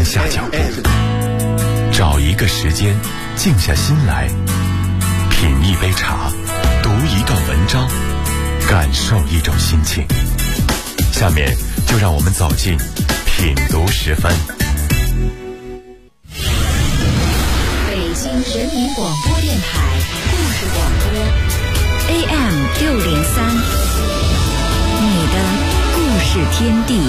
下脚步，找一个时间静下心来，品一杯茶，读一段文章，感受一种心情。下面就让我们走进品读10分。 北京人民广播电台故事广播 AM603，你的故事天地。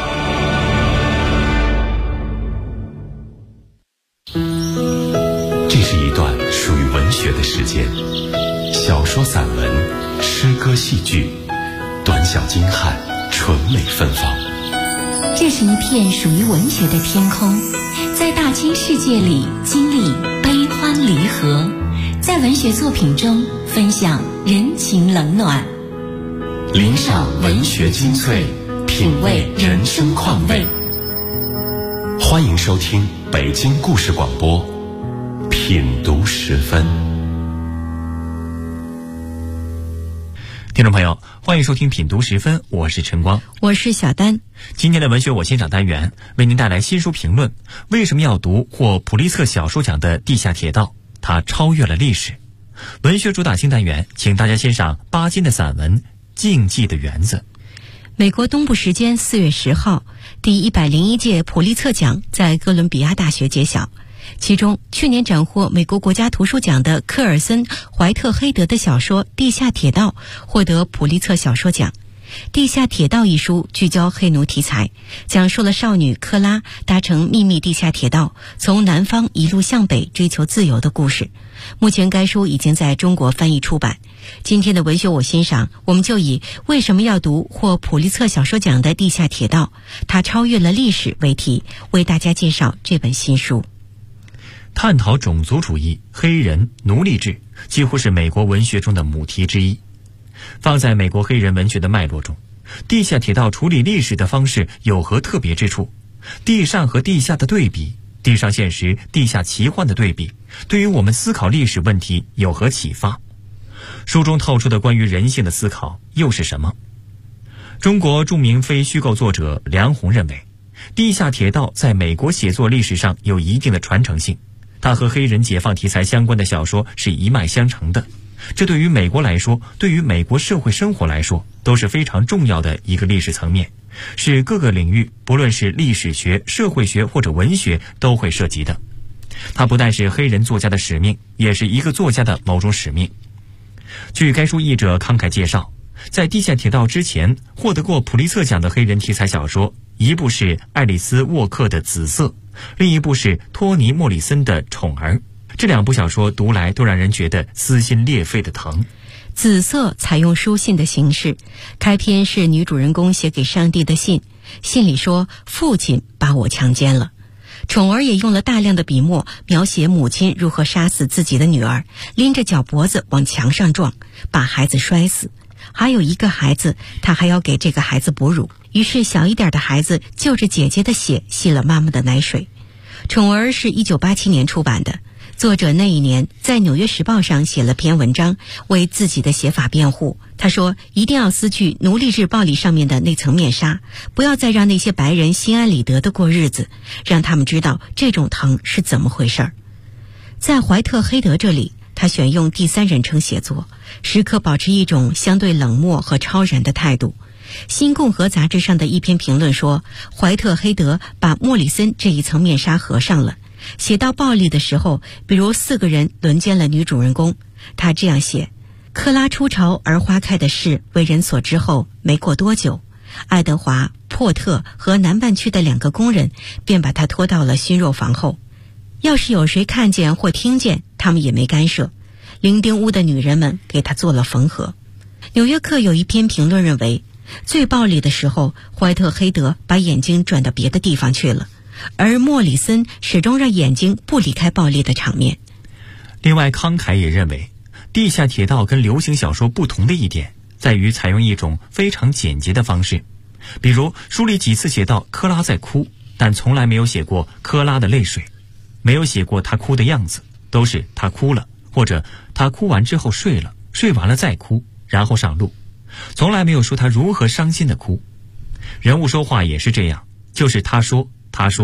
这是一段属于文学的时间，小说、散文、诗歌、戏剧，短小精悍，纯美芬芳。 这是一片属于文学的天空，在大千世界里经历悲欢离合，在文学作品中分享人情冷暖， 领赏文学精粹，品味人生况味。欢迎收听北京故事广播品读10分。 听众朋友，欢迎收听品读10分，我是陈光， 我是小丹。 今天的文学我欣赏单元为您带来新书评论，为什么要读获普利策小说奖的《地下铁道》，它超越了历史。文学主打新单元，请大家欣赏巴金的散文《竞技的园子》。 美国东部时间4月10号，第101届普利策奖在哥伦比亚大学揭晓。其中，去年斩获美国国家图书奖的科尔森·怀特黑德的小说《地下铁道》获得普利策小说奖。《地下铁道》一书聚焦黑奴题材，讲述了少女克拉搭乘秘密地下铁道，从南方一路向北追求自由的故事。目前该书已经在中国翻译出版。今天的文学我欣赏，我们就以为什么要读获普利策小说奖的《地下铁道》，它超越了历史为题，为大家介绍这本新书。 探讨种族主义、黑人、奴隶制，几乎是美国文学中的母题之一。放在美国黑人文学的脉络中，地下铁道处理历史的方式有何特别之处？地上和地下的对比，地上现实、地下奇幻的对比，对于我们思考历史问题有何启发？书中透出的关于人性的思考又是什么？中国著名非虚构作者梁鸿认为，地下铁道在美国写作历史上有一定的传承性，它和黑人解放题材相关的小说是一脉相承的。这对于美国来说，对于美国社会生活来说，都是非常重要的一个历史层面，是各个领域，不论是历史学、社会学或者文学都会涉及的。它不但是黑人作家的使命，也是一个作家的某种使命。据该书译者慷慨介绍，在地下铁道之前获得过普利策奖的黑人题材小说，一部是爱丽丝·沃克的《紫色》，另一部是托尼·莫里森的《宠儿》。这两部小说读来都让人觉得撕心裂肺的疼。 紫色采用书信的形式，开篇是女主人公写给上帝的信，信里说父亲把我强奸了。宠儿也用了大量的笔墨描写母亲如何杀死自己的女儿，拎着脚脖子往墙上撞，把孩子摔死。还有一个孩子，他还要给这个孩子哺乳，于是小一点的孩子就着姐姐的血吸了妈妈的奶水。宠儿是1987年出版的，作者那一年在《纽约时报》上写了篇文章，为自己的写法辩护。他说，一定要撕去奴隶制暴力上面的那层面纱，不要再让那些白人心安理得的过日子，让他们知道这种疼是怎么回事儿。在怀特黑德这里，他选用第三人称写作，时刻保持一种相对冷漠和超然的态度。新共和杂志上的一篇评论说，怀特黑德把莫里森这一层面纱合上了。写到暴力的时候，比如4个人轮奸了女主人公，他这样写：克拉出巢而花开的事为人所知后，没过多久，爱德华、珀特和南半区的2个工人便把他拖到了熏肉房后。要是有谁看见或听见，他们也没干涉。伶仃屋的女人们给他做了缝合。纽约客有一篇评论认为，最暴力的时候，怀特黑德把眼睛转到别的地方去了，而莫里森始终让眼睛不离开暴力的场面。 另外，慷慨也认为，地下铁道跟流行小说不同的一点，在于采用一种非常简洁的方式。比如，书里几次写到科拉在哭，但从来没有写过科拉的泪水，没有写过她哭的样子，都是她哭了，或者她哭完之后睡了，睡完了再哭，然后上路，从来没有说她如何伤心的哭。人物说话也是这样，就是他说，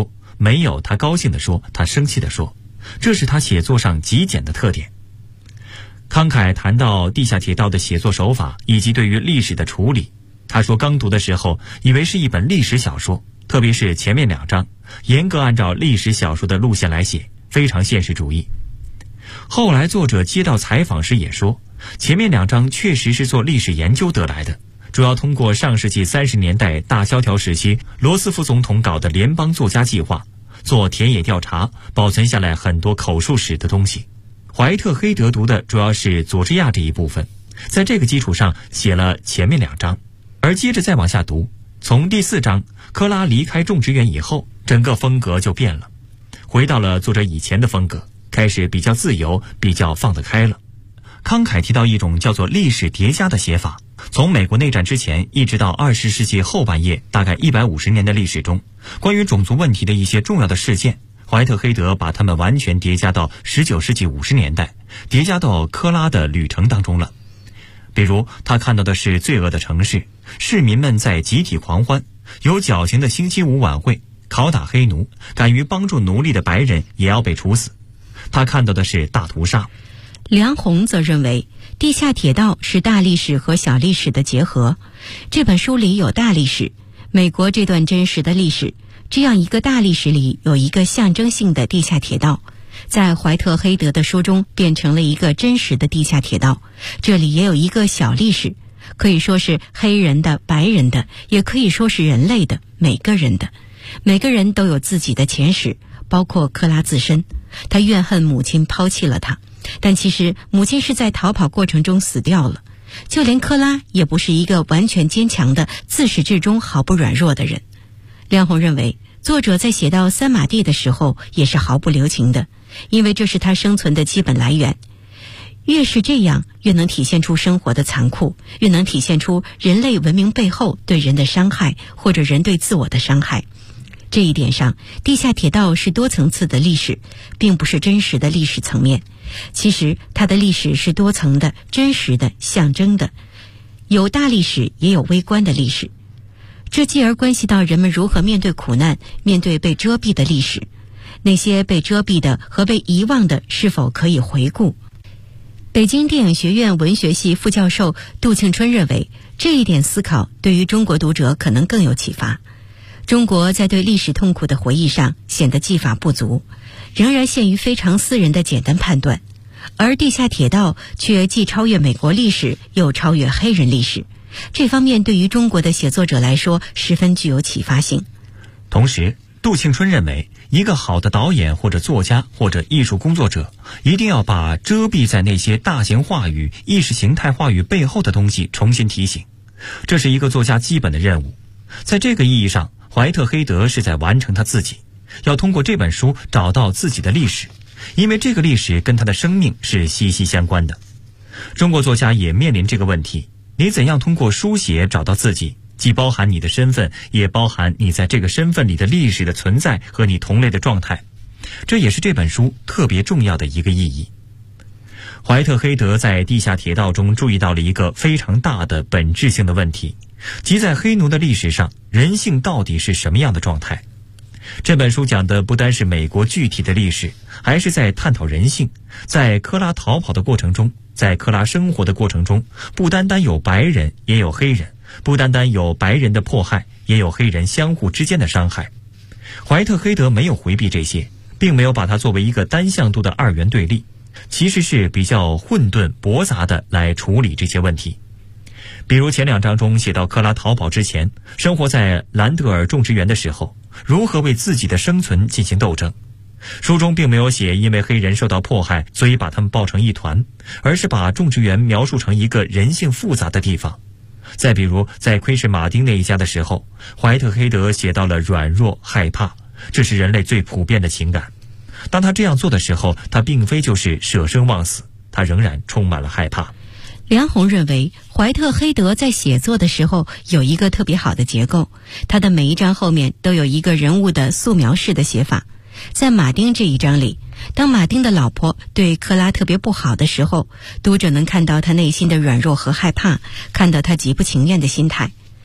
没有他高兴地说，他生气地说，这是他写作上极简的特点。慷慨谈到地下铁道的写作手法以及对于历史的处理，他说刚读的时候以为是一本历史小说，特别是前面2章严格按照历史小说的路线来写，非常现实主义。后来作者接到采访时也说，前面2章确实是做历史研究得来的，主要通过上世纪30年代大萧条时期罗斯福总统搞的联邦作家计划，做田野调查，保存下来很多口述史的东西。怀特黑德读的主要是佐治亚这一部分，在这个基础上写了前面2章，而接着再往下读，从第4章科拉离开种植园以后，整个风格就变了，回到了作者以前的风格，开始比较自由，比较放得开了。慷慨提到一种叫做历史叠加的写法，从美国内战之前一直到20世纪后半叶大概150年的历史中，关于种族问题的一些重要的事件，怀特黑德把它们完全叠加到19世纪50年代，叠加到科拉的旅程当中了。比如他看到的是罪恶的城市，市民们在集体狂欢，有矫情的星期五晚会，拷打黑奴，敢于帮助奴隶的白人也要被处死。他看到的是大屠杀。 梁鸿则认为，地下铁道是大历史和小历史的结合。这本书里有大历史，美国这段真实的历史，这样一个大历史里有一个象征性的地下铁道，在怀特黑德的书中变成了一个真实的地下铁道。这里也有一个小历史，可以说是黑人的、白人的，也可以说是人类的，每个人的。每个人都有自己的前史，包括克拉自身。他怨恨母亲抛弃了他，但其实母亲是在逃跑过程中死掉了。就连克拉也不是一个完全坚强的、自始至终毫不软弱的人。梁鸿认为，作者在写到三马地的时候也是毫不留情的，因为这是他生存的基本来源。越是这样，越能体现出生活的残酷，越能体现出人类文明背后对人的伤害，或者人对自我的伤害。这一点上，地下铁道是多层次的历史，并不是真实的历史层面。其实它的历史是多层的、真实的、象征的，有大历史，也有微观的历史。这继而关系到人们如何面对苦难，面对被遮蔽的历史。那些被遮蔽的和被遗忘的是否可以回顾？北京电影学院文学系副教授杜庆春认为，这一点思考对于中国读者可能更有启发。中国在对历史痛苦的回忆上显得技法不足，仍然限于非常私人的简单判断，而地下铁道却既超越美国历史，又超越黑人历史。这方面对于中国的写作者来说十分具有启发性。 同时，杜庆春认为，一个好的导演或者作家或者艺术工作者，一定要把遮蔽在那些大型话语、意识形态话语背后的东西重新提醒，这是一个作家基本的任务。在这个意义上，怀特黑德是在完成他自己，要通过这本书找到自己的历史，因为这个历史跟他的生命是息息相关的。中国作家也面临这个问题，你怎样通过书写找到自己，既包含你的身份，也包含你在这个身份里的历史的存在和你同类的状态，这也是这本书特别重要的一个意义。怀特黑德在地下铁道中注意到了一个非常大的本质性的问题，即在黑奴的历史上，人性到底是什么样的状态。这本书讲的不单是美国具体的历史，还是在探讨人性。在科拉逃跑的过程中，在科拉生活的过程中，不单单有白人，也有黑人，不单单有白人的迫害，也有黑人相互之间的伤害。怀特黑德没有回避这些，并没有把它作为一个单向度的二元对立，其实是比较混沌驳杂的来处理这些问题。比如前2章中写到克拉逃跑之前，生活在兰德尔种植园的时候，如何为自己的生存进行斗争。书中并没有写因为黑人受到迫害，所以把他们抱成一团，而是把种植园描述成一个人性复杂的地方。再比如在窥视马丁那一家的时候，怀特黑德写到了软弱、害怕，这是人类最普遍的情感。当他这样做的时候，他并非就是舍生忘死，他仍然充满了害怕。 梁鸿认为，怀特黑德在写作的时候有一个特别好的结构，他的每一章后面都有一个人物的素描式的写法。在马丁这一章里，当马丁的老婆对克拉特别不好的时候，读者能看到他内心的软弱和害怕，看到他极不情愿的心态。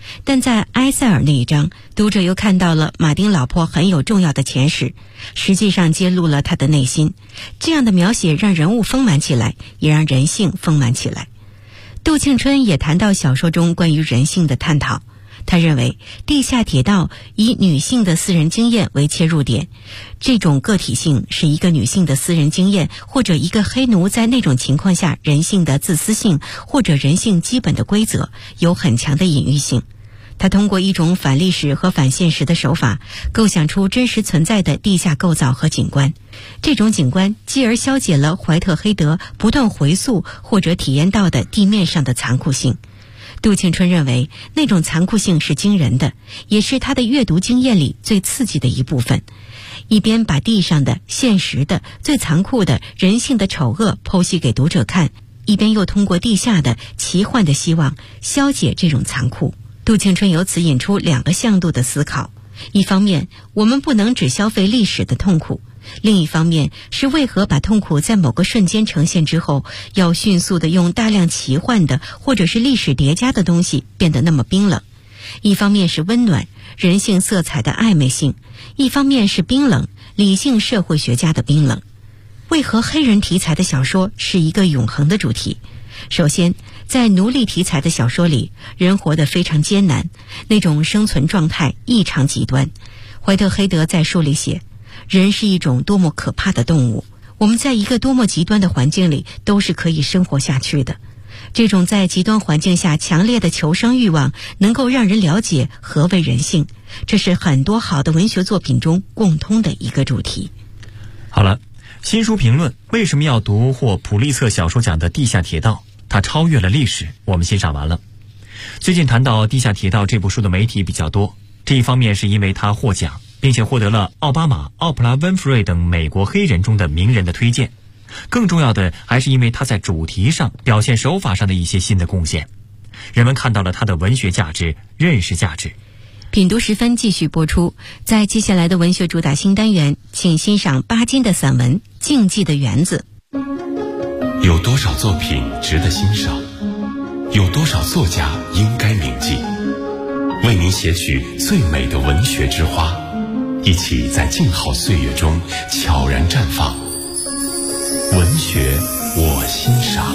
但在埃塞尔那一章，读者又看到了马丁老婆很有重要的前史，实际上揭露了他的内心。这样的描写让人物丰满起来，也让人性丰满起来。杜庆春也谈到小说中关于人性的探讨。他认为地下铁道以女性的私人经验为切入点，这种个体性是一个女性的私人经验，或者一个黑奴在那种情况下人性的自私性，或者人性基本的规则，有很强的隐喻性。他通过一种反历史和反现实的手法，构想出真实存在的地下构造和景观。这种景观继而消解了怀特黑德不断回溯或者体验到的地面上的残酷性。杜庆春认为那种残酷性是惊人的，也是他的阅读经验里最刺激的一部分。一边把地上的现实的最残酷的人性的丑恶剖析给读者看，一边又通过地下的奇幻的希望消解这种残酷。杜庆春由此引出两个向度的思考：一方面，我们不能只消费历史的痛苦；另一方面是为何把痛苦在某个瞬间呈现之后，要迅速地用大量奇幻的或者是历史叠加的东西变得那么冰冷。一方面是温暖人性色彩的暧昧性，一方面是冰冷理性社会学家的冰冷。为何黑人题材的小说是一个永恒的主题？首先，在奴隶题材的小说里，人活得非常艰难，那种生存状态异常极端。怀特黑德在书里写，人是一种多么可怕的动物，我们在一个多么极端的环境里都是可以生活下去的。这种在极端环境下强烈的求生欲望，能够让人了解何为人性，这是很多好的文学作品中共通的一个主题。 好了，新书评论为什么要读获普利策小说奖的《地下铁道》？它超越了历史，我们欣赏完了。最近谈到《地下铁道》这部书的媒体比较多，这一方面是因为它获奖，并且获得了奥巴马、奥普拉温弗瑞等美国黑人中的名人的推荐。更重要的还是因为它在主题上、表现手法上的一些新的贡献，人们看到了它的文学价值、认识价值。 品读时分继续播出，在接下来的文学主打新单元，请欣赏巴金的散文《竞技的园子》。 有多少作品值得欣赏？有多少作家应该铭记？为您写取最美的文学之花，一起在静好岁月中悄然绽放。文学我欣赏。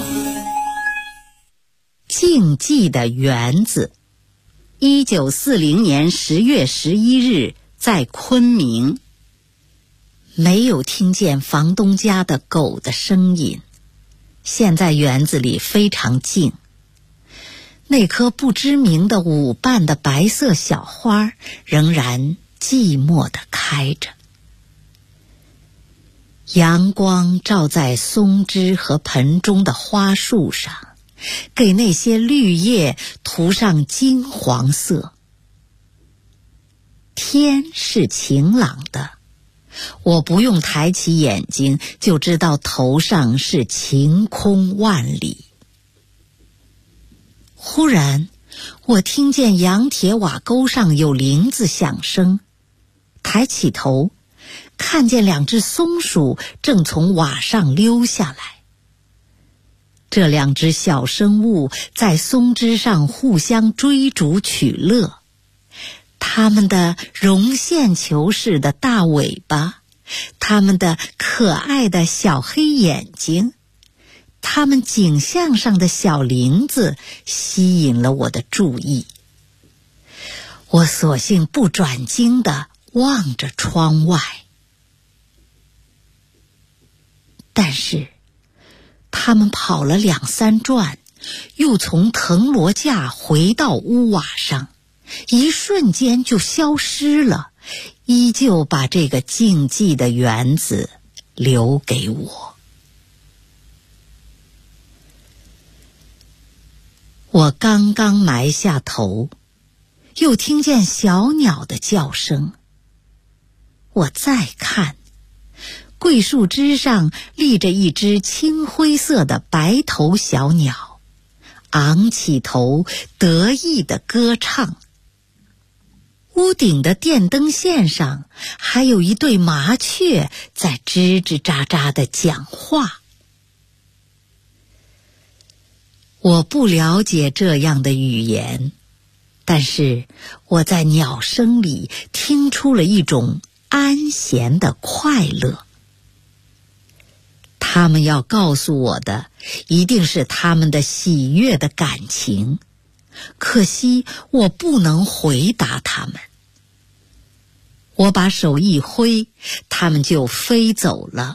竞技的园子。1940年10月11日，在昆明。没有听见房东家的狗的声音。现在园子里非常静。那棵不知名的舞瓣的白色小花仍然寂寞地开着。阳光照在松枝和盆中的花树上，给那些绿叶涂上金黄色。天是晴朗的，我不用抬起眼睛就知道头上是晴空万里。忽然，我听见洋铁瓦沟上有铃子响声，抬起头，看见两只松鼠正从瓦上溜下来。这两只小生物在松枝上互相追逐取乐，它们的绒线球似的大尾巴，它们的可爱的小黑眼睛，它们颈项上的小铃子吸引了我的注意。我索性不转睛地望着窗外，但是他们跑了2、3转，又从藤萝架回到屋瓦上，一瞬间就消失了，依旧把这个竞技的园子留给我。我刚刚埋下头，又听见小鸟的叫声。我再看，桂树枝上立着一只青灰色的白头小鸟，昂起头，得意地歌唱。屋顶的电灯线上还有一对麻雀在吱吱喳喳地讲话。我不了解这样的语言， 但是我在鸟声里听出了一种安闲的快乐。他们要告诉我的一定是他们的喜悦的感情，可惜我不能回答他们。我把手一挥，他们就飞走了。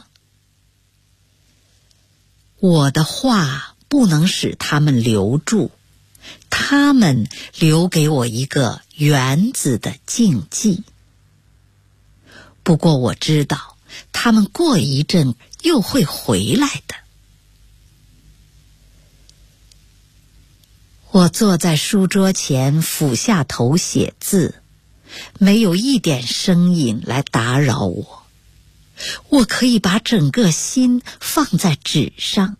我的话不能使他们留住，他们留给我一个园子的静寂。不过我知道，他们过一阵又会回来的。我坐在书桌前，俯下头写字，没有一点声音来打扰我。我可以把整个心放在纸上，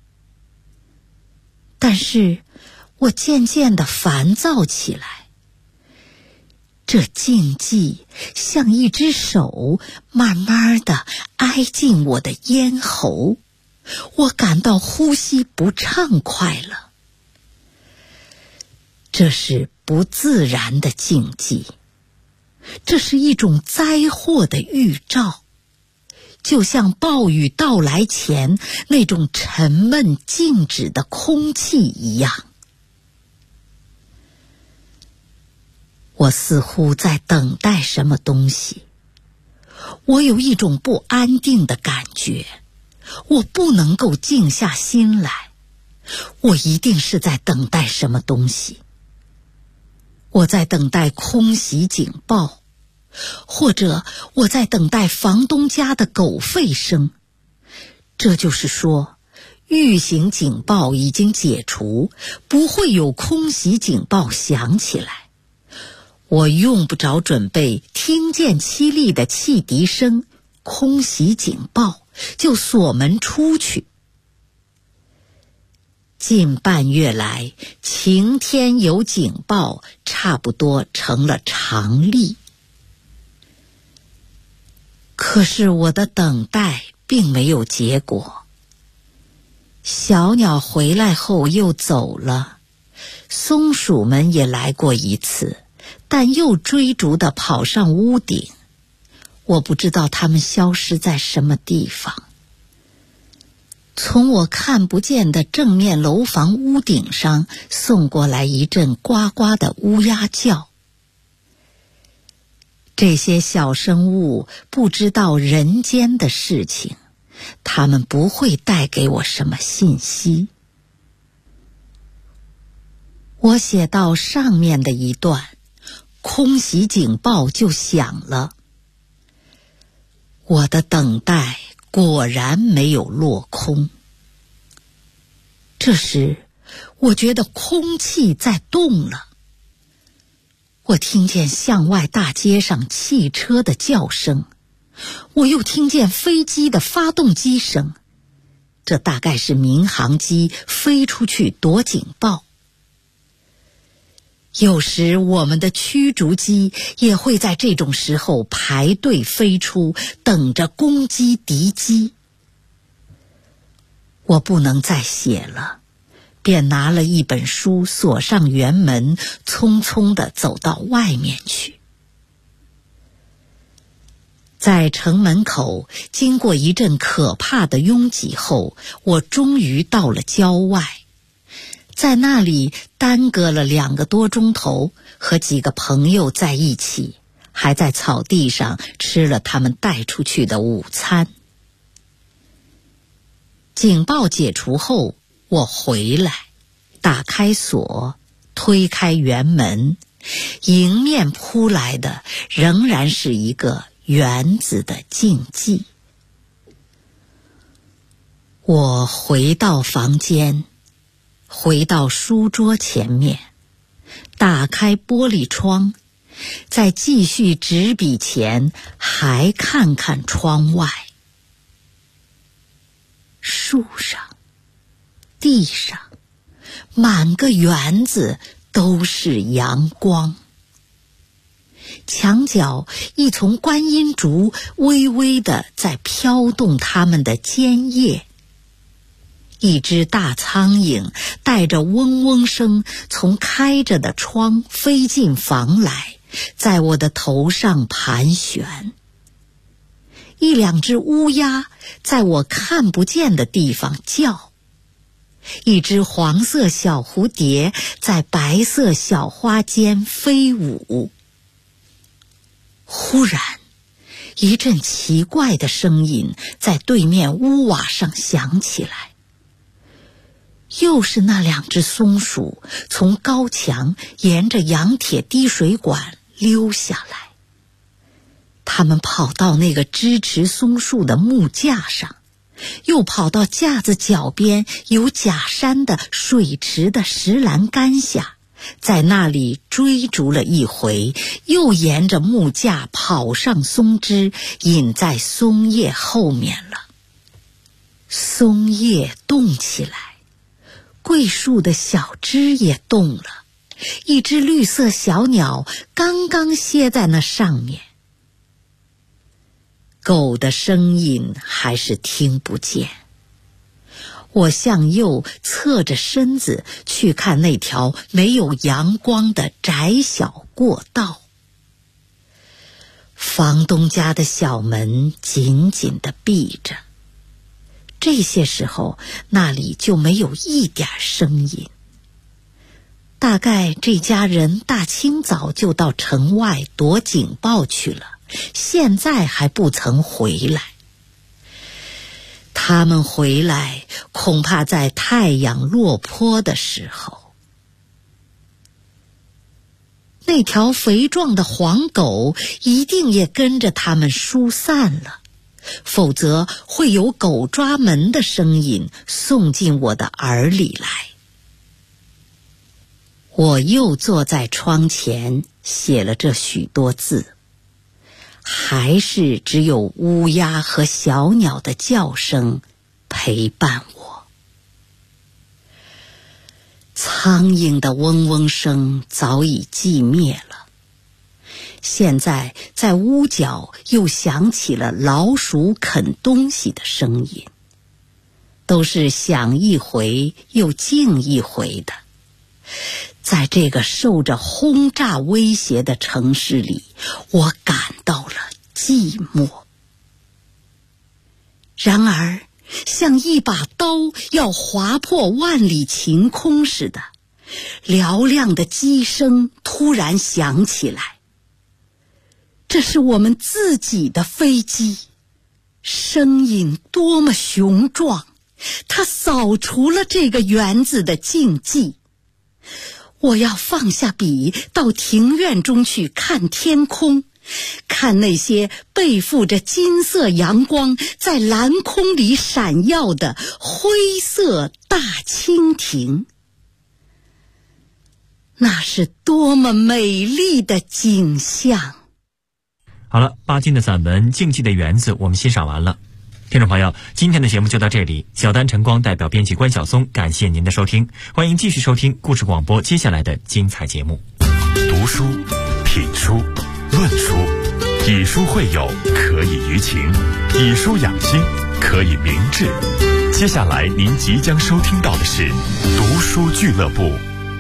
但是我渐渐地烦躁起来。这静寂像一只手慢慢地挨进我的咽喉，我感到呼吸不畅快了。这是不自然的静寂，这是一种灾祸的预兆，就像暴雨到来前那种沉闷静止的空气一样。我似乎在等待什么东西，我有一种不安定的感觉，我不能够静下心来，我一定是在等待什么东西。我在等待空袭警报，或者我在等待房东家的狗吠声。这就是说，预警警报已经解除，不会有空袭警报响起来。我用不着准备听见凄厉的汽笛声，空袭警报就锁门出去。近半月来，晴天有警报差不多成了常例。可是我的等待并没有结果。小鸟回来后又走了，松鼠们也来过一次，但又追逐地跑上屋顶。我不知道它们消失在什么地方。从我看不见的正面楼房屋顶上送过来一阵呱呱的乌鸦叫。这些小生物不知道人间的事情，它们不会带给我什么信息。我写到上面的一段，空袭警报就响了。我的等待果然没有落空。这时，我觉得空气在动了。我听见巷外大街上汽车的叫声，我又听见飞机的发动机声，这大概是民航机飞出去躲警报。有时我们的驱逐机也会在这种时候排队飞出，等着攻击敌机。我不能再写了，便拿了一本书，锁上园门，匆匆地走到外面去。在城门口经过一阵可怕的拥挤后，我终于到了郊外。在那里耽搁了2个多钟头，和几个朋友在一起，还在草地上吃了他们带出去的午餐。警报解除后，我回来，打开锁，推开园门，迎面扑来的仍然是一个园子的静寂。我回到房间，回到书桌前面，打开玻璃窗，再继续执笔前，还看看窗外。树上，地上，满个园子都是阳光。墙角一丛观音竹微微地在飘动它们的尖叶， 一只大苍蝇带着嗡嗡声从开着的窗飞进房来，在我的头上盘旋。一两只乌鸦在我看不见的地方叫，一只黄色小蝴蝶在白色小花间飞舞。忽然，一阵奇怪的声音在对面屋瓦上响起来，又是那两只松鼠从高墙沿着羊铁滴水管溜下来。它们跑到那个支持松树的木架上，又跑到架子脚边有假山的水池的石栏杆下，在那里追逐了一回，又沿着木架跑上松枝，隐在松叶后面了。松叶动起来，桂树的小枝也动了，一只绿色小鸟刚刚歇在那上面。狗的声音还是听不见。我向右侧着身子去看那条没有阳光的窄小过道。房东家的小门紧紧地闭着，这些时候那里就没有一点声音。大概这家人大清早就到城外躲警报去了，现在还不曾回来。他们回来恐怕在太阳落坡的时候。那条肥壮的黄狗一定也跟着他们疏散了，否则会有狗抓门的声音送进我的耳里来。我又坐在窗前写了这许多字，还是只有乌鸦和小鸟的叫声陪伴我。苍蝇的嗡嗡声早已寂灭了，现在在屋角又响起了老鼠啃东西的声音，都是响一回又静一回的。在这个受着轰炸威胁的城市里，我感到了寂寞。然而，像一把刀要划破万里晴空似的，嘹亮的机声突然响起来。这是我们自己的飞机，声音多么雄壮，它扫除了这个园子的静寂。我要放下笔，到庭院中去看天空，看那些背负着金色阳光在蓝空里闪耀的灰色大蜻蜓。那是多么美丽的景象！ 好了，巴金的散文《静寂的园子》我们欣赏完了。听众朋友，今天的节目就到这里，小丹晨光代表编辑关晓松感谢您的收听，欢迎继续收听故事广播接下来的精彩节目。 读书、品书、论书，以书会友，可以娱情；以书养心，可以明志。接下来您即将收听到的是读书俱乐部。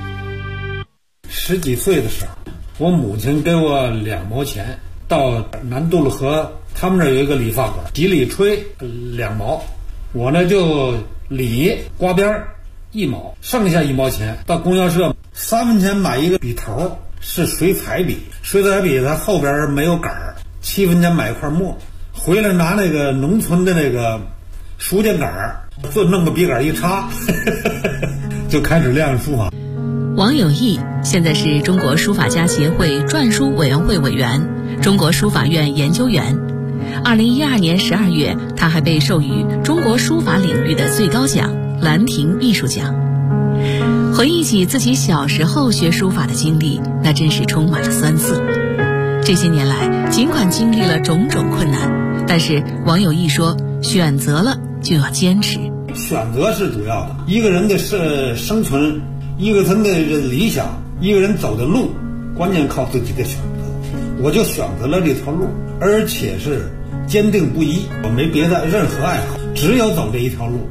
10几岁的时候，我母亲给我2毛钱，到南渡了河，他们那儿有一个理发馆，洗理吹2毛，我呢就理刮边1毛，剩下1毛钱到供销社3分钱买一个笔头，是水彩笔，水彩笔它后边没有杆儿，7分钱买一块墨，回来拿那个农村的那个书架杆儿，就弄个笔杆一插就开始练书法。 王有义现在是中国书法家协会篆书委员会委员，中国书法院研究员。2012年12月，他还被授予中国书法领域的最高奖兰亭艺术奖。回忆起自己小时候学书法的经历，那真是充满了酸涩。这些年来，尽管经历了种种困难，但是王有义说，选择了就要坚持。 选择是主要的，一个人的生存，一个人的理想，一个人走的路，关键靠自己的选择。我就选择了这条路，而且是坚定不移，我没别的任何爱好，只有走这一条路。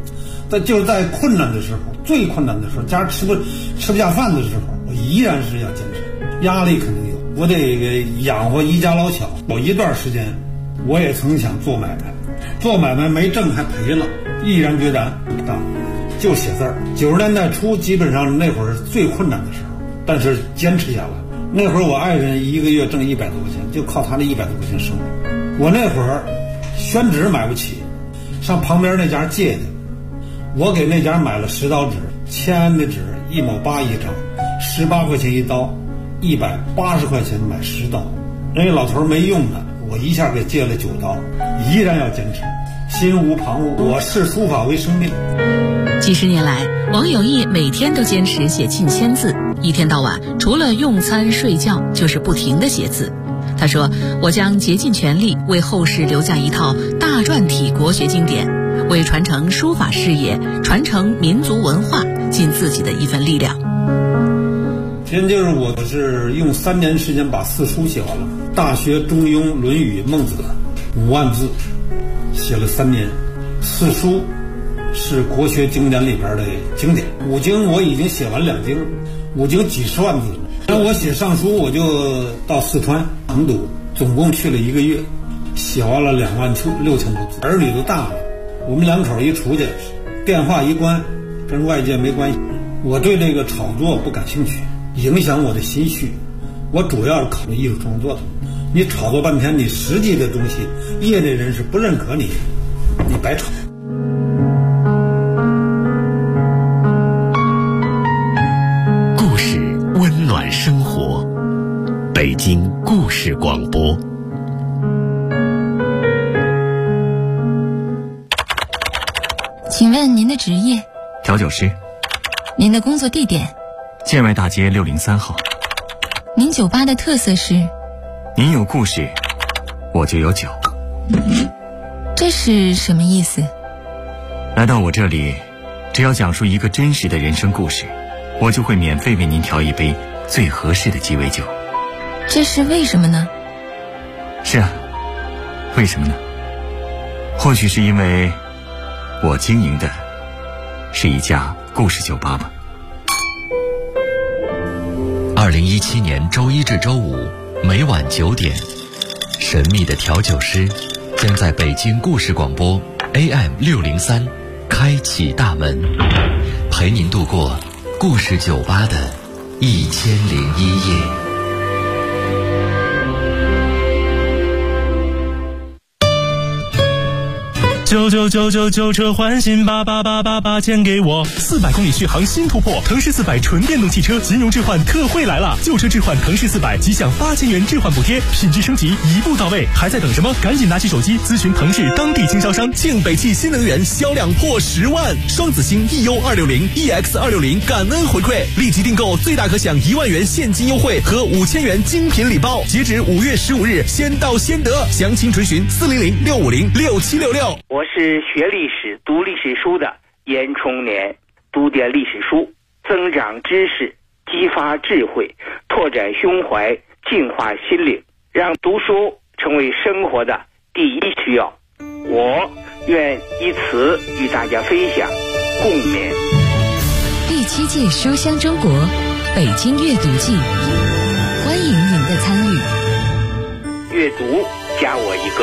就是在困难的时候，最困难的时候，家吃不下饭的时候，我依然是要坚持。压力肯定有，我得养活一家老小。有一段时间，我也曾想做买卖没挣还赔了，毅然决然就写字儿。90年代初，基本上那会儿是最困难的时候，但是坚持下来。那会儿我爱人一个月挣100多块钱，就靠他那100多块钱生活。我那会儿宣纸买不起，上旁边那家借的，我给那家买了10刀纸，签安的纸1毛8一张，18块钱一刀，180块钱买10刀。人家老头没用的，我一下给借了9刀，依然要坚持，心无旁骛。我视书法为生命。 几十年来，王有义每天都坚持写近1000字，一天到晚除了用餐睡觉就是不停地写字。他说，我将竭尽全力为后世留下一套大篆体国学经典，为传承书法事业、传承民族文化尽自己的一份力量。 现就是我是用3年时间把4书写完了，大学、中庸、论语、孟子5万字写了3年。4书是国学经典里边的经典，5经我已经写完2经，5经几十万字了。然后我写上书，我就到四川成都，总共去了1个月，写完了26000多字。儿女都大了，我们2口一出去，电话一关，跟外界没关系。我对这个炒作不感兴趣，影响我的心绪。我主要是考虑艺术创作的。你炒作半天，你实际的东西，业内人士不认可你，你白炒。 故事温暖生活，北京故事广播。 请问您的职业？ 调酒师。 您的工作地点？ 建外大街603号。 您酒吧的特色是？ 您有故事，我就有酒。 这是什么意思？ 来到我这里，只要讲述一个真实的人生故事，我就会免费为您调一杯最合适的鸡尾酒。 这是为什么呢？ 是啊，为什么呢？或许是因为我经营的是一家故事酒吧吧。 2017年周1至周5每晚9点，神秘的调酒师将在北京故事广播 AM603开启大门，陪您度过故事酒吧的1001夜。 99999车换新88888钱给我，400公里续航新突破，腾势400纯电动汽车金融置换特惠来了，旧车置换腾势400即享8000元置换补贴，品质升级一步到位，还在等什么？赶紧拿起手机咨询腾势当地经销商。庆北汽新能源销量破10万，双子星 EU260 EX260 感恩回馈，立即订购最大可享1万元现金优惠和5000元精品礼包，截止5月15日，先到先得，详情垂询400-650-6766。 我是学历史、读历史书的严冲年，读点历史书，增长知识，激发智慧，拓展胸怀，净化心灵，让读书成为生活的第一需要。我愿以此与大家分享共勉。 第7届书香中国北京阅读季，欢迎您的参与。 阅读加我一个。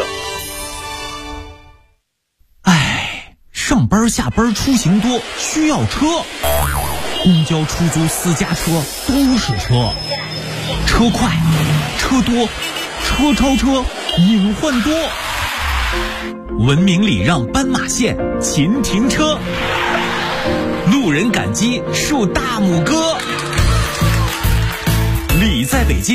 上班下班出行多，需要车，公交、出租、私家车都是车，车快，车多，车超车，隐患多。文明礼让斑马线，勤停车，路人感激竖大拇哥。